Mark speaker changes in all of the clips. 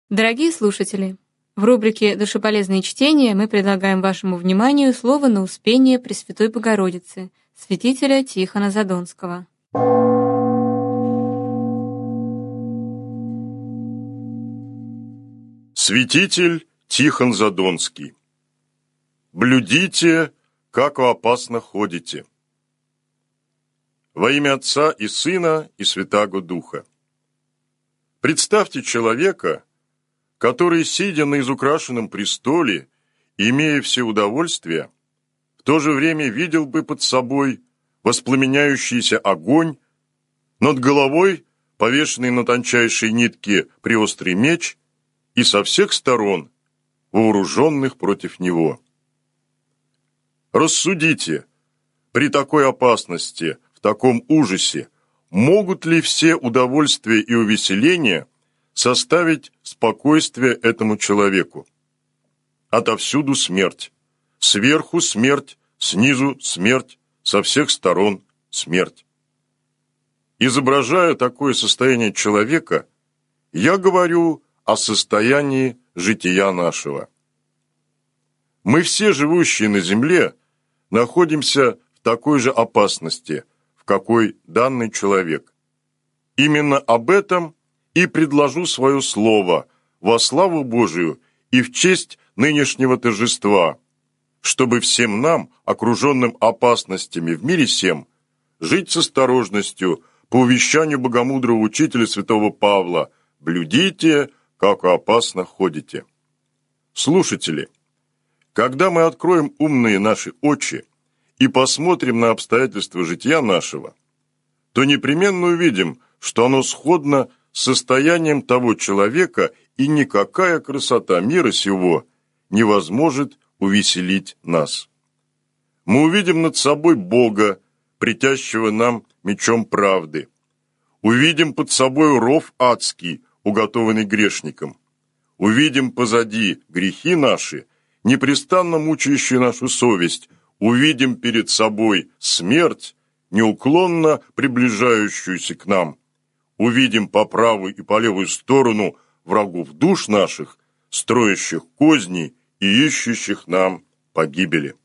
Speaker 1: Дорогие слушатели, в рубрике «Душеполезные чтения» мы предлагаем вашему вниманию слово на Успение Пресвятой Богородицы, святителя Тихона Задонского.
Speaker 2: Святитель Тихон Задонский. Блюдите, как опасно ходите. Во имя Отца и Сына и Святаго Духа. Представьте человека, который, сидя на изукрашенном престоле, имея все удовольствия, в то же время видел бы под собой воспламеняющийся огонь, над головой повешенный на тончайшей нитке преострый меч и со всех сторон вооруженных против него. Рассудите, при такой опасности, в таком ужасе, могут ли все удовольствия и увеселения составить спокойствие этому человеку? Отовсюду смерть, сверху смерть, снизу смерть, со всех сторон смерть. Изображая такое состояние человека, я говорю о состоянии жития нашего. Мы все, живущие на земле, находимся в такой же опасности, в какой данный человек. Именно об этом и предложу свое слово во славу Божию и в честь нынешнего торжества, чтобы всем нам, окруженным опасностями в мире сем, жить с осторожностью по увещанию богомудрого учителя святого Павла: «Блюдите, как опасно ходите». Слушатели, когда мы откроем умные наши очи и посмотрим на обстоятельства жития нашего, то непременно увидим, что оно сходно с состоянием того человека, и никакая красота мира сего не возможет увеселить нас. Мы увидим над собой Бога, притящего нам мечом правды. Увидим под собой ров адский, уготованный грешникам. Увидим позади грехи наши, непрестанно мучающие нашу совесть. Увидим перед собой смерть, неуклонно приближающуюся к нам. Увидим по правую и по левую сторону врагов душ наших, строящих козни и ищущих нам погибели.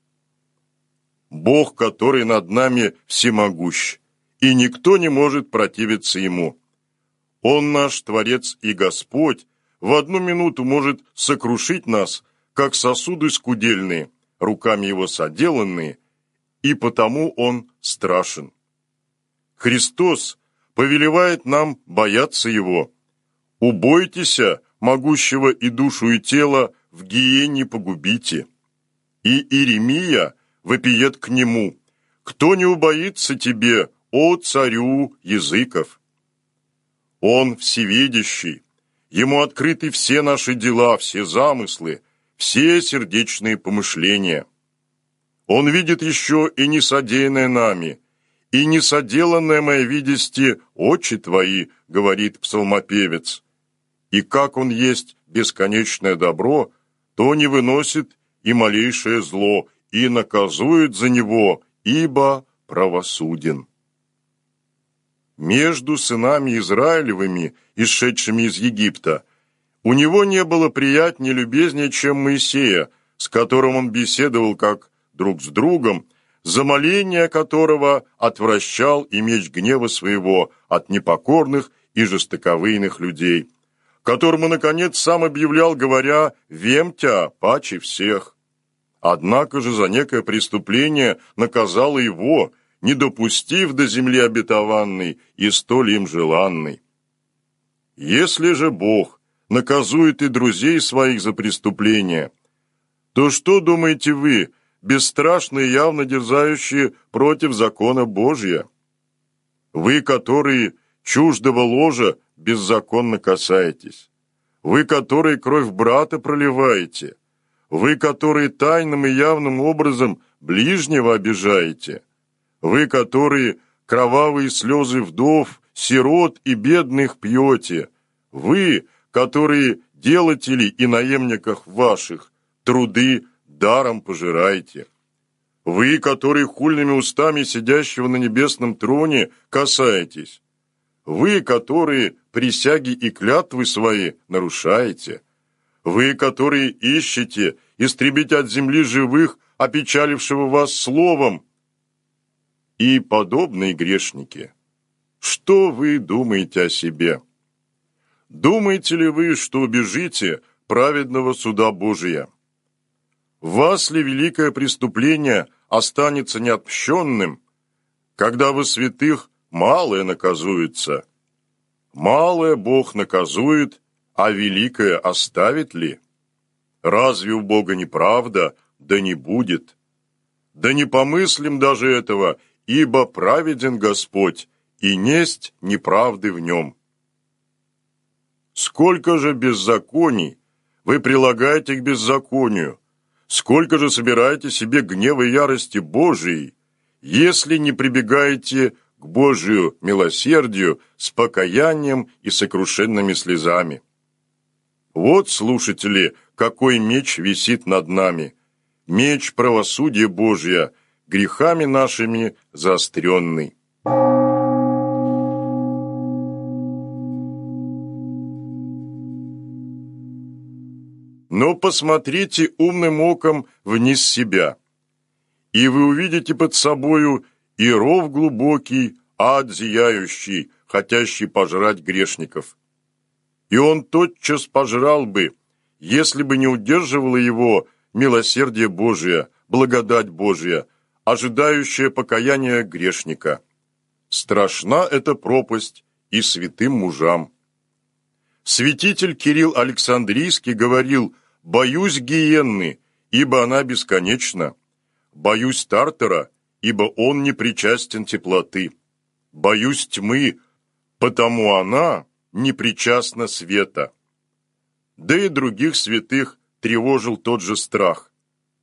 Speaker 2: Бог, который над нами всемогущ, и никто не может противиться Ему. Он наш Творец и Господь, в одну минуту может сокрушить нас, как сосуды скудельные, руками Его соделанные, и потому Он страшен. Христос повелевает нам бояться Его. «Убойтеся, могущего и душу, и тело в гиене погубите». И Иеремия вопиет к Нему: «Кто не убоится Тебе, о царю языков?» Он всевидящий, Ему открыты все наши дела, все замыслы, все сердечные помышления. Он видит еще и несодеянное нами, и несоделанное моя видести очи Твои, говорит псалмопевец. И как Он есть бесконечное добро, то не выносит и малейшее зло, и наказует за него, ибо правосуден. Между сынами Израилевыми, исшедшими из Египта, у него не было приятнее, любезнее, чем Моисея, с которым он беседовал как друг с другом, за моление которого отвращал и меч гнева своего от непокорных и жестоковыйных людей, которому, наконец, сам объявлял, говоря: «Вем тя паче всех». Однако же за некое преступление наказало его, не допустив до земли обетованной и столь им желанной. Если же Бог наказует и друзей своих за преступления, то что думаете вы, бесстрашные, явно дерзающие против закона Божия? Вы, которые чуждого ложа беззаконно касаетесь, вы, которые кровь брата проливаете, вы, которые тайным и явным образом ближнего обижаете, вы, которые кровавые слезы вдов, сирот и бедных пьете, вы, которые делателей и наемниках ваших труды даром пожираете, вы, которые хульными устами сидящего на небесном троне касаетесь, вы, которые присяги и клятвы свои нарушаете. Вы, которые ищете истребить от земли живых, опечалившего вас словом, и подобные грешники, что вы думаете о себе? Думаете ли вы, что убежите праведного суда Божия? Вас ли великое преступление останется неотмщенным, когда во святых малое наказуется? Малое Бог наказует, а великое оставит ли? Разве у Бога неправда? Да не будет. Да не помыслим даже этого, ибо праведен Господь, и несть неправды в нем. Сколько же беззаконий вы прилагаете к беззаконию, сколько же собираете себе гнева и ярости Божией, если не прибегаете к Божию милосердию с покаянием и сокрушенными слезами. Вот, слушатели, какой меч висит над нами, меч правосудия Божия, грехами нашими заостренный. Но посмотрите умным оком вниз себя, и вы увидите под собою и ров глубокий, ад зияющий, хотящий пожрать грешников. И он тотчас пожрал бы, если бы не удерживало его милосердие Божие, благодать Божия, ожидающая покаяния грешника. Страшна эта пропасть и святым мужам. Святитель Кирилл Александрийский говорил: «Боюсь гиенны, ибо она бесконечна. Боюсь Тартара, ибо он не причастен теплоты. Боюсь тьмы, потому она не причастна света». Да и других святых тревожил тот же страх.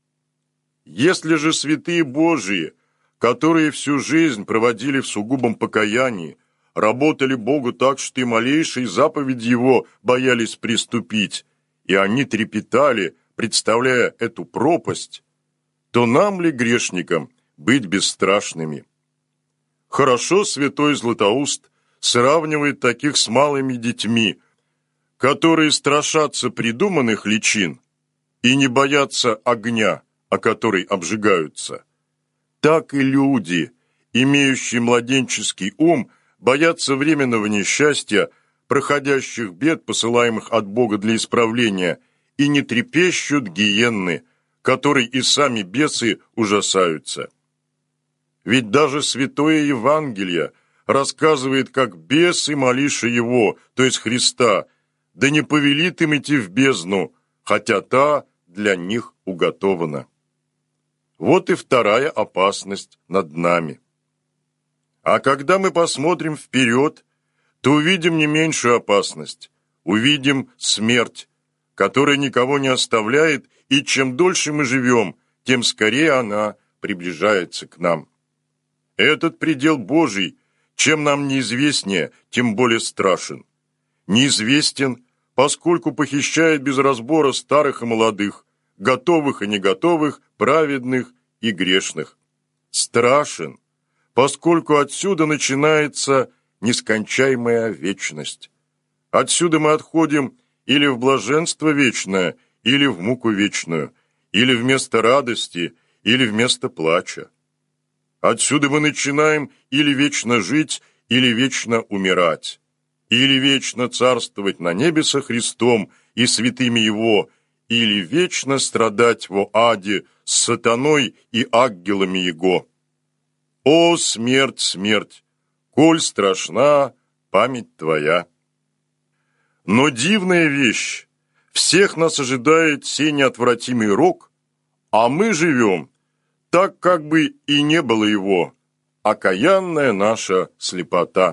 Speaker 2: Если же святые Божии, которые всю жизнь проводили в сугубом покаянии, работали Богу так, что и малейшие заповеди Его боялись приступить, и они трепетали, представляя эту пропасть, то нам ли, грешникам, быть бесстрашными? Хорошо святой Златоуст сравнивает таких с малыми детьми, которые страшатся придуманных личин и не боятся огня, о который обжигаются. Так и люди, имеющие младенческий ум, боятся временного несчастья, проходящих бед, посылаемых от Бога для исправления, и не трепещут гиенны, которой и сами бесы ужасаются. Ведь даже Святое Евангелие рассказывает, как бесы, моливши Его, то есть Христа, да не повелит им идти в бездну, хотя та для них уготована. Вот и вторая опасность над нами. А когда мы посмотрим вперед, то увидим не меньшую опасность, увидим смерть, которая никого не оставляет, и чем дольше мы живем, тем скорее она приближается к нам. Этот предел Божий, чем нам неизвестнее, тем более страшен. Неизвестен, поскольку похищает без разбора старых и молодых, готовых и неготовых, праведных и грешных. Страшен, поскольку отсюда начинается нескончаемая вечность. Отсюда мы отходим или в блаженство вечное, или в муку вечную, или вместо радости, или вместо плача. Отсюда мы начинаем или вечно жить, или вечно умирать, или вечно царствовать на небе со Христом и святыми Его, или вечно страдать во аде с сатаной и ангелами Его. О, смерть, смерть, коль страшна память Твоя! Но дивная вещь, всех нас ожидает сей неотвратимый рок, а мы живем так, как бы и не было его, окаянная наша слепота.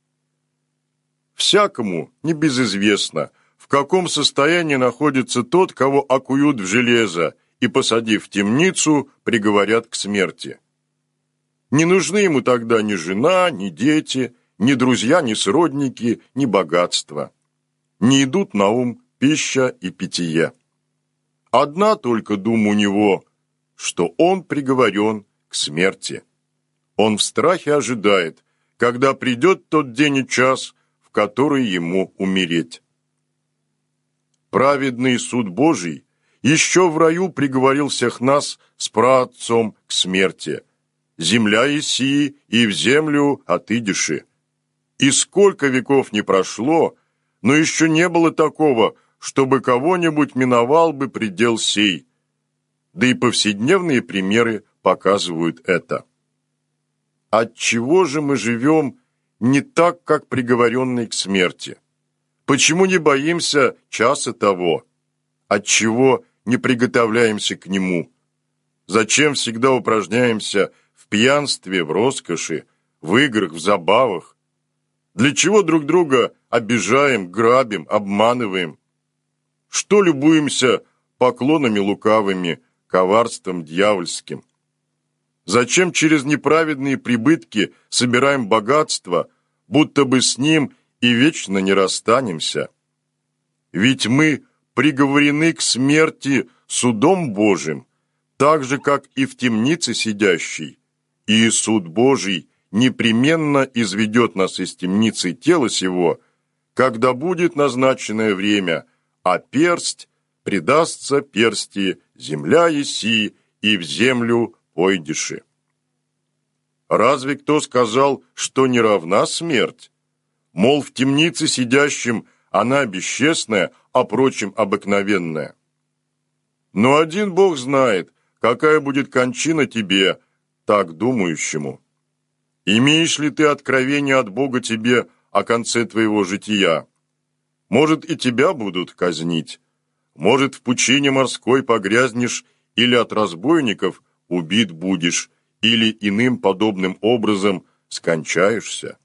Speaker 2: Всякому небезызвестно, в каком состоянии находится тот, кого окуют в железо и, посадив в темницу, приговорят к смерти. Не нужны ему тогда ни жена, ни дети, ни друзья, ни сродники, ни богатство. Не идут на ум пища и питье. Одна только дума у него, что он приговорен к смерти. Он в страхе ожидает, когда придет тот день и час, в которой ему умереть. Праведный суд Божий еще в раю приговорил всех нас с праотцом к смерти. Земля еси, и в землю отыдеши. И сколько веков не прошло, но еще не было такого, чтобы кого-нибудь миновал бы предел сей. Да и повседневные примеры показывают это. Отчего же мы живем не так, как приговоренный к смерти? Почему не боимся часа того? Отчего не приготовляемся к нему? Зачем всегда упражняемся в пьянстве, в роскоши, в играх, в забавах? Для чего друг друга обижаем, грабим, обманываем? Что любуемся поклонами лукавыми, коварством дьявольским? Зачем через неправедные прибытки собираем богатство, будто бы с ним и вечно не расстанемся? Ведь мы приговорены к смерти судом Божиим, так же, как и в темнице сидящий, и суд Божий непременно изведет нас из темницы тела сего, когда будет назначенное время, а персть предастся персти, земля еси, и в землю пойдеши. Разве кто сказал, что не равна смерть? Мол, в темнице сидящим она бесчестная, а прочим обыкновенная. Но один Бог знает, какая будет кончина тебе, так думающему. Имеешь ли ты откровение от Бога тебе о конце твоего жития? Может, и тебя будут казнить. Может, в пучине морской погрязнешь, или от разбойников убит будешь, или иным подобным образом скончаешься.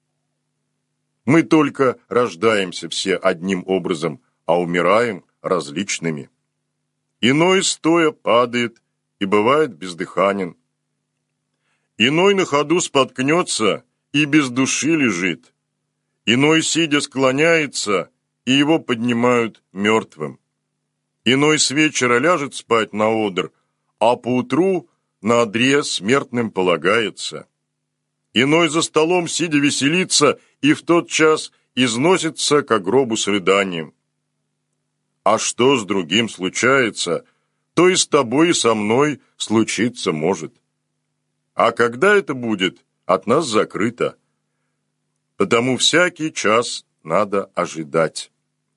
Speaker 2: Мы только рождаемся все одним образом, а умираем различными. Иной стоя падает и бывает бездыханен. Иной на ходу споткнется и без души лежит. Иной, сидя, склоняется, и его поднимают мертвым. Иной с вечера ляжет спать на одр, а поутру на одре смертным полагается. Иной за столом, сидя, веселится, и в тот час износится ко гробу с рыданием. А что с другим случается, то и с тобой, и со мной случиться может. А когда это будет, от нас закрыто. Потому всякий час надо ожидать.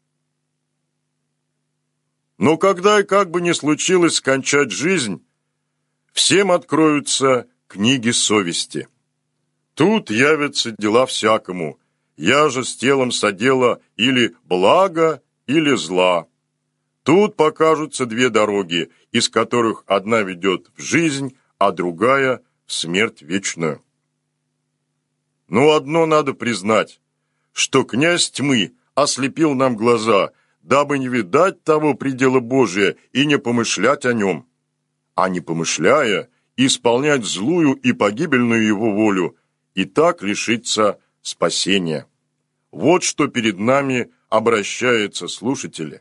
Speaker 2: Но когда и как бы ни случилось скончать жизнь, всем откроются книги совести. Тут явятся дела всякому, я же с телом содела или блага, или зла. Тут покажутся две дороги, из которых одна ведет в жизнь, а другая в смерть вечную. Но одно надо признать, что князь тьмы ослепил нам глаза, дабы не видать того предела Божия и не помышлять о нем, а не помышляя, исполнять злую и погибельную его волю, и так лишиться спасения. Вот что перед нами обращаются слушатели.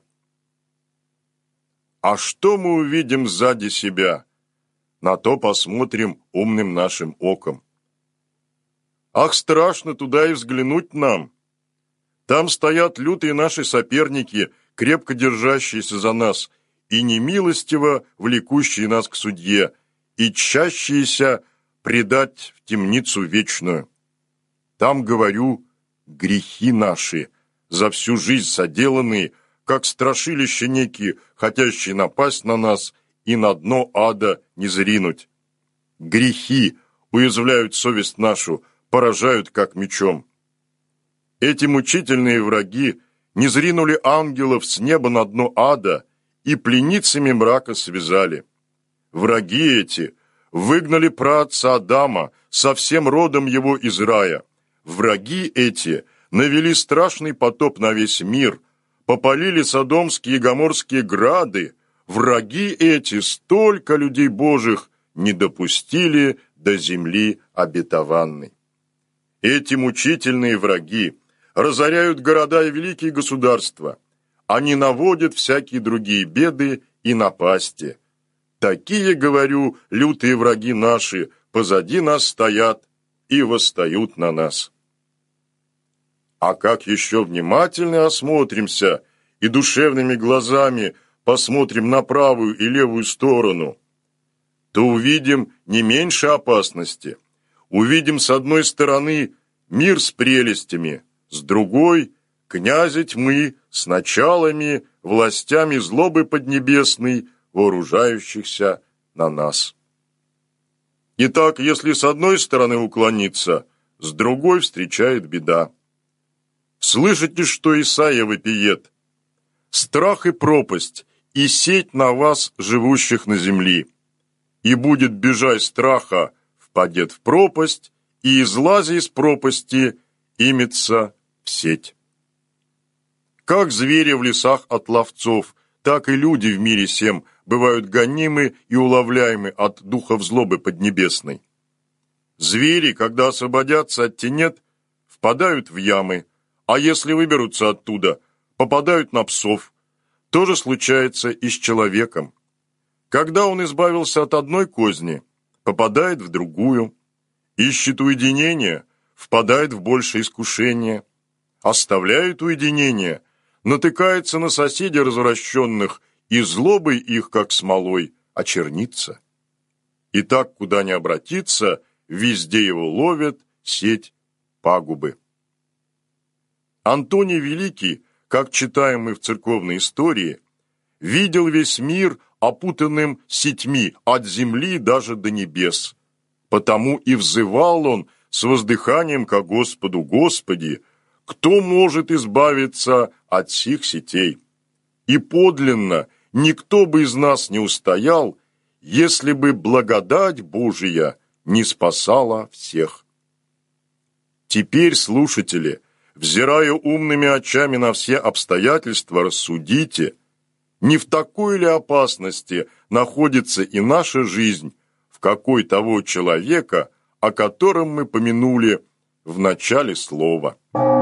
Speaker 2: А что мы увидим сзади себя? На то посмотрим умным нашим оком. Ах, страшно туда и взглянуть нам. Там стоят лютые наши соперники, крепко держащиеся за нас, и немилостиво влекущие нас к судье, и чащиеся предать в темницу вечную. Там, говорю, грехи наши, за всю жизнь соделанные, как страшилище некие, хотящие напасть на нас и на дно ада не зринуть. Грехи уязвляют совесть нашу, поражают как мечом. Эти мучительные враги не зринули ангелов с неба на дно ада и пленницами мрака связали. Враги эти выгнали праотца Адама со всем родом его из рая. Враги эти навели страшный потоп на весь мир, попалили содомские и гоморские грады. Враги эти столько людей Божьих не допустили до земли обетованной. Эти мучительные враги разоряют города и великие государства. Они наводят всякие другие беды и напасти. Такие, говорю, лютые враги наши позади нас стоят и восстают на нас. А как еще внимательно осмотримся и душевными глазами посмотрим на правую и левую сторону, то увидим не меньше опасности. Увидим с одной стороны мир с прелестями, с другой – князя тьмы с началами, властями злобы поднебесной, вооружающихся на нас. Итак, если с одной стороны уклониться, с другой встречает беда. Слышите, что Исаия вопиет? «Страх и пропасть, и сеть на вас, живущих на земли. И будет, бежать страха, впадет в пропасть, и излази из пропасти, имется в сеть». Как звери в лесах от ловцов, так и люди в мире сем бывают гонимы и уловляемы от духов злобы поднебесной. Звери, когда освободятся от тенет, впадают в ямы, а если выберутся оттуда, попадают на псов. То же случается и с человеком. Когда он избавился от одной козни, попадает в другую, ищет уединения, впадает в большее искушение, оставляет уединение, натыкается на соседей развращенных, и злобой их, как смолой, очернится. И так, куда ни обратиться, везде его ловят сеть пагубы. Антоний Великий, как читаем мы в церковной истории, видел весь мир опутанным сетьми от земли даже до небес. Потому и взывал он с воздыханием ко Господу: «Господи, кто может избавиться от сих сетей?» И подлинно никто бы из нас не устоял, если бы благодать Божия не спасала всех. Теперь, слушатели, взирая умными очами на все обстоятельства, рассудите, не в такой ли опасности находится и наша жизнь, в какой того человека, о котором мы помянули в начале слова.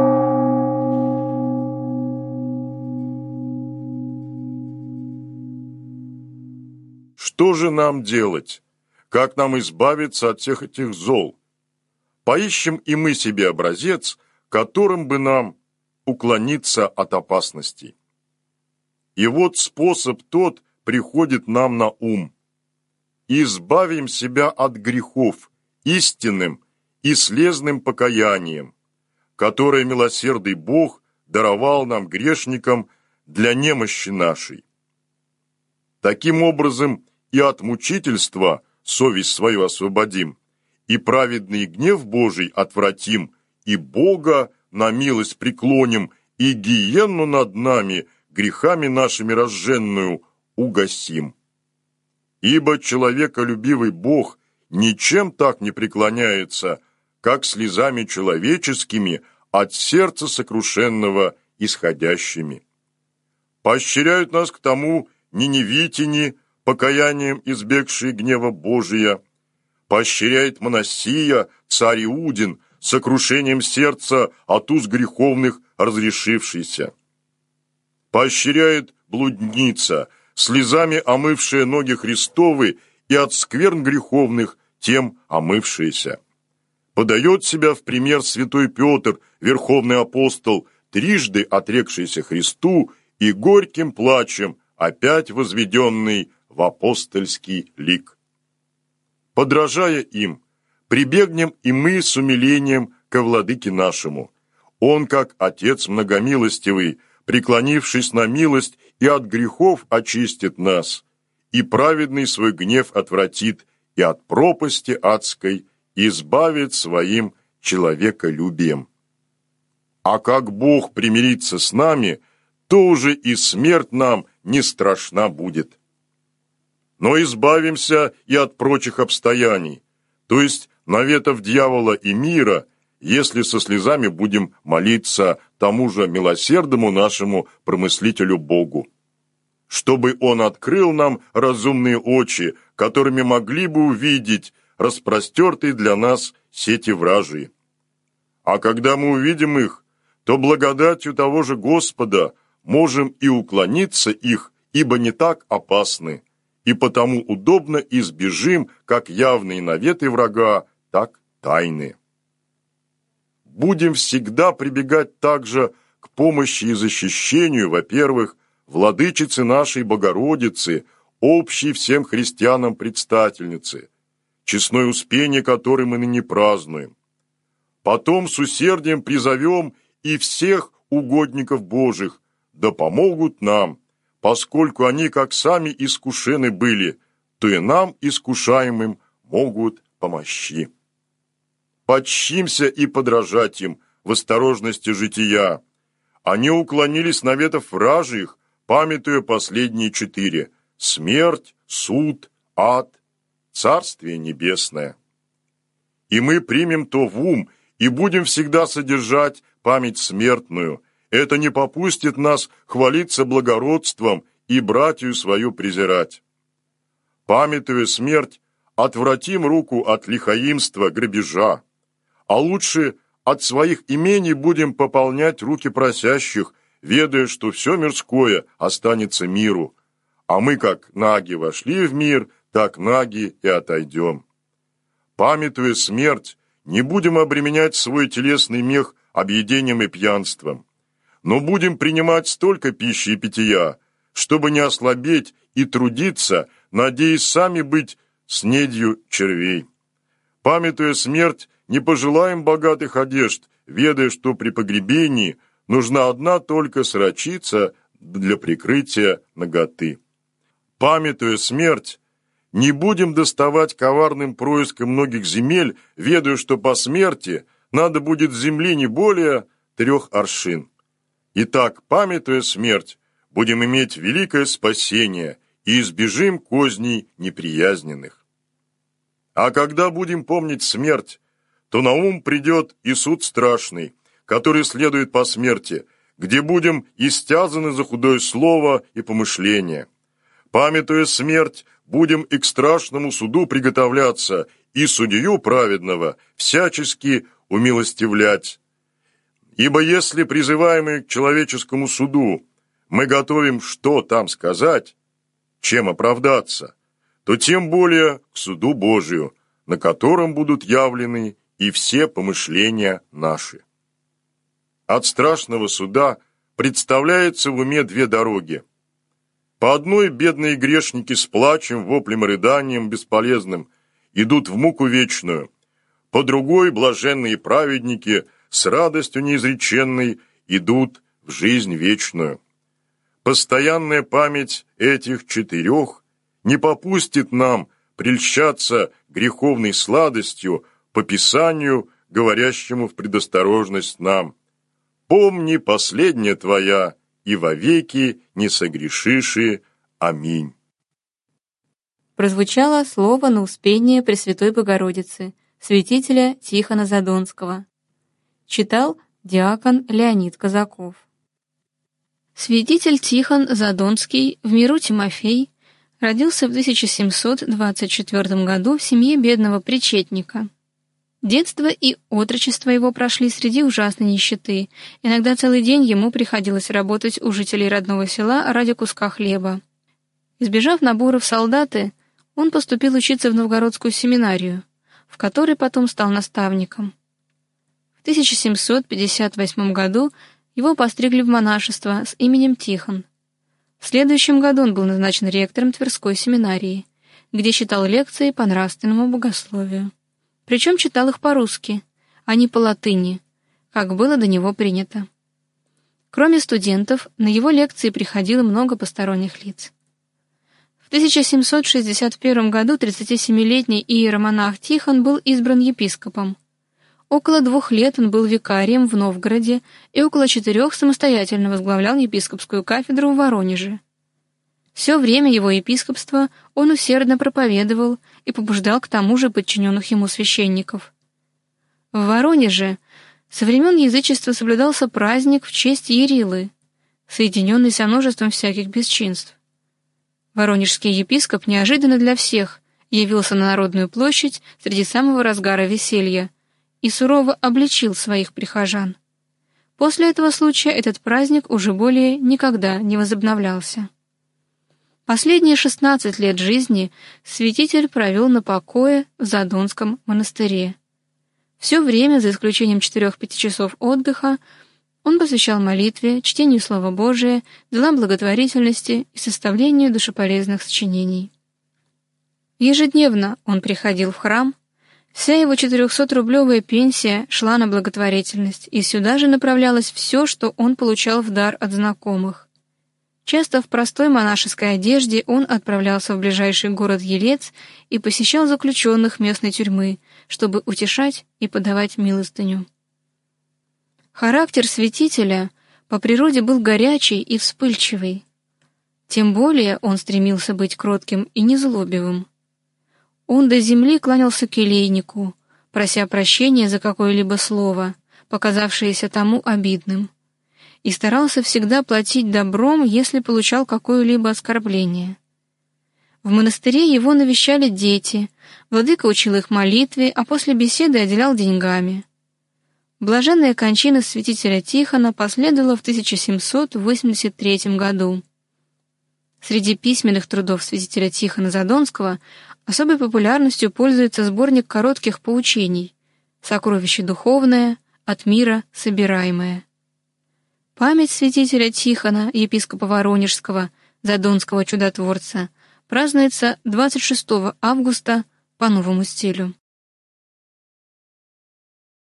Speaker 2: Что же нам делать? Как нам избавиться от всех этих зол? Поищем и мы себе образец, которым бы нам уклониться от опасностей. И вот способ тот приходит нам на ум. Избавим себя от грехов истинным и слезным покаянием, которое милосердный Бог даровал нам, грешникам, для немощи нашей. Таким образом, и от мучительства совесть свою освободим, и праведный гнев Божий отвратим, и Бога на милость преклоним, и гиенну над нами, грехами нашими разженную, угасим. Ибо человеколюбивый Бог ничем так не преклоняется, как слезами человеческими от сердца сокрушенного исходящими. Поощряют нас к тому ниневитяне, покаянием избегшие гнева Божия, поощряет Манасия, царь Иудин, сокрушением сердца от уз греховных разрешившийся. Поощряет блудница, слезами омывшая ноги Христовы и от скверн греховных тем омывшаяся. Подает себя в пример святой Петр, верховный апостол, трижды отрекшийся Христу и горьким плачем опять возведенный в апостольский лик. Подражая им, прибегнем и мы с умилением ко владыке нашему. Он, как Отец многомилостивый, преклонившись на милость, и от грехов очистит нас, и праведный свой гнев отвратит, и от пропасти адской избавит своим человеколюбием. А как Бог примирится с нами, то уже и смерть нам не страшна будет. Но избавимся и от прочих обстояний, то есть наветов дьявола и мира, если со слезами будем молиться тому же милосердному нашему промыслителю Богу, чтобы Он открыл нам разумные очи, которыми могли бы увидеть распростертые для нас сети вражьи. А когда мы увидим их, то благодатью того же Господа можем и уклониться их, ибо не так опасны, и потому удобно избежим как явные наветы врага, так тайные. будем всегда прибегать также к помощи и защищению, во-первых, владычицы нашей Богородицы, общей всем христианам предстательницы, честное успение которой мы ныне празднуем. Потом с усердием призовем и всех угодников Божьих, да помогут нам, поскольку они, как сами искушены были, то и нам, искушаемым, могут помощи. Почтимся и подражать им в осторожности жития. Они уклонились наветов вражьих, памятуя последние 4 – смерть, суд, ад, царствие небесное. И мы примем то в ум и будем всегда содержать память смертную. Это не попустит нас хвалиться благородством и братью свою презирать. Памятуя смерть, отвратим руку от лихаимства, грабежа, а лучше от своих имений будем пополнять руки просящих, ведая, что все мирское останется миру, а мы, как наги вошли в мир, так наги и отойдем. Памятуя смерть, не будем обременять свой телесный мех объедением и пьянством, но будем принимать столько пищи и питья, чтобы не ослабеть и трудиться, надеясь сами быть снедью червей. Памятуя смерть, не пожелаем богатых одежд, ведая, что при погребении нужна одна только срочица для прикрытия наготы. Памятуя смерть, не будем доставать коварным происком многих земель, ведая, что по смерти надо будет земли не более 3 аршин. Итак, памятуя смерть, будем иметь великое спасение и избежим козней неприязненных. А когда будем помнить смерть, то на ум придет и суд страшный, который следует по смерти, где будем истязаны за худое слово и помышление. Памятуя смерть, будем и к страшному суду приготовляться, и судью праведного всячески умилостивлять. Ибо если, призываемые к человеческому суду, мы готовим, что там сказать, чем оправдаться, то тем более к суду Божию, на котором будут явлены и все помышления наши. От страшного суда представляется в уме 2 дороги. По одной бедные грешники с плачем, воплем и рыданием бесполезным идут в муку вечную, по другой блаженные праведники с радостью неизреченной идут в жизнь вечную. Постоянная память этих 4 не попустит нам прельщаться греховной сладостью по Писанию, говорящему в предосторожность нам: «Помни последняя твоя, и вовеки не согрешиши. Аминь».
Speaker 1: Прозвучало слово на успение Пресвятой Богородицы, святителя Тихона Задонского. Читал диакон Леонид Казаков. Святитель Тихон Задонский, в миру Тимофей, родился в 1724 году в семье бедного причетника. Детство и отрочество его прошли среди ужасной нищеты. Иногда целый день ему приходилось работать у жителей родного села ради куска хлеба. Избежав набора в солдаты, он поступил учиться в Новгородскую семинарию, в которой потом стал наставником. В 1758 году его постригли в монашество с именем Тихон. В следующем году он был назначен ректором Тверской семинарии, где читал лекции по нравственному богословию. Причем читал их по-русски, а не по-латыни, как было до него принято. Кроме студентов, на его лекции приходило много посторонних лиц. В 1761 году 37-летний иеромонах Тихон был избран епископом. Около 2 лет он был викарием в Новгороде и около 4 самостоятельно возглавлял епископскую кафедру в Воронеже. Все время его епископства он усердно проповедовал и побуждал к тому же подчиненных ему священников. В Воронеже со времен язычества соблюдался праздник в честь Ярилы, соединенный со множеством всяких бесчинств. Воронежский епископ неожиданно для всех явился на Народную площадь среди самого разгара веселья и сурово обличил своих прихожан. После этого случая этот праздник уже более никогда не возобновлялся. Последние 16 лет жизни святитель провел на покое в Задонском монастыре. Все время, за исключением 4-5 часов отдыха, он посвящал молитве, чтению Слова Божия, делам благотворительности и составлению душеполезных сочинений. Ежедневно он приходил в храм, вся его 400-рублевая пенсия шла на благотворительность, и сюда же направлялось все, что он получал в дар от знакомых. Часто в простой монашеской одежде он отправлялся в ближайший город Елец и посещал заключенных местной тюрьмы, чтобы утешать и подавать милостыню. Характер святителя по природе был горячий и вспыльчивый. Тем более он стремился быть кротким и незлобивым. Он до земли кланялся келейнику, прося прощения за какое-либо слово, показавшееся тому обидным, и старался всегда платить добром, если получал какое-либо оскорбление. В монастыре его навещали дети, владыка учил их молитве, а после беседы отделял деньгами. Блаженная кончина святителя Тихона последовала в 1783 году. Среди письменных трудов святителя Тихона Задонского особой популярностью пользуется сборник коротких поучений «Сокровище духовное, от мира собираемое». Память святителя Тихона, епископа Воронежского, Задонского чудотворца, празднуется 26 августа по новому стилю.